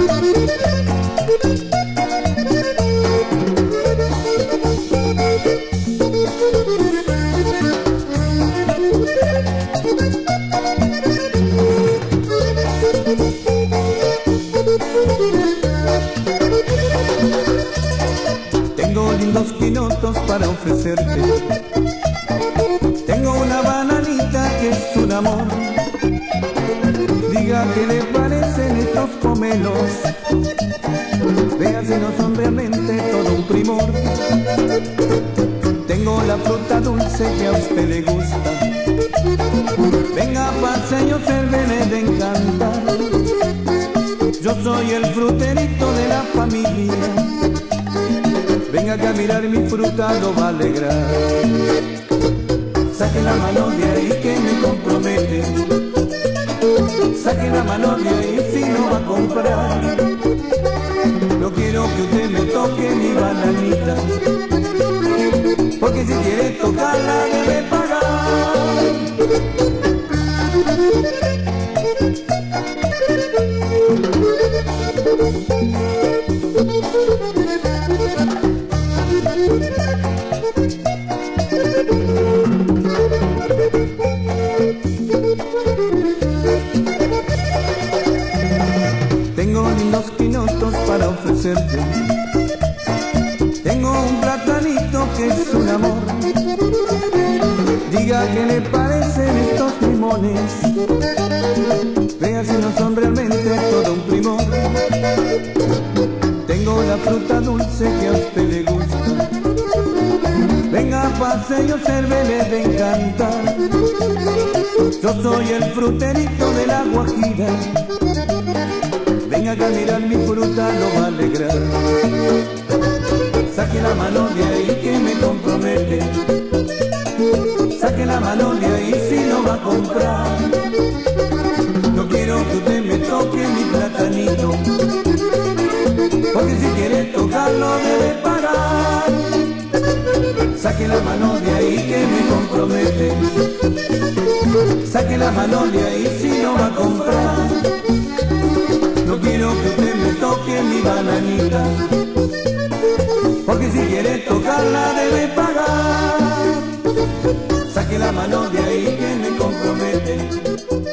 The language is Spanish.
Tengo lindos quinotos para ofrecerte. Tengo una bananita que es un amor. Diga qué le parecen estos pomelos. Vea si no son realmente todo un primor. Tengo la fruta dulce que a usted le gusta. Venga, paseño, cervele de encantar. Yo soy el fruterito de la familia. Venga que a mirar mi fruta lo va a alegrar. Saque la mano de ahí que me compromete. Saque la mano de ahí si no va a comprar. No quiero que usted me toque mi bananita, porque si quiere tocarla debe pagar. Tengo lindos quinotos para ofrecerte. Tengo un platanito que es un amor. Diga qué le parecen estos limones. Vea si no son realmente todo un primor. Tengo la fruta dulce que a usted le gusta. Venga, paseño, cervele de encantar. Yo soy el fruterito de la Guajira. Venga que a mirar mi fruta lo va a alegrar. Saque la mano de ahí que me compromete. Saque la mano de ahí si no va a comprar. No quiero que usted me toque mi platanito, porque si quiere tocarlo debe pagar. Saque la mano de ahí que me compromete. Saque la mano de ahí si no va a comprar. No quiero que usted me toque mi bananita, porque si quiere tocarla debe pagar. Saque la mano de ahí que me compromete.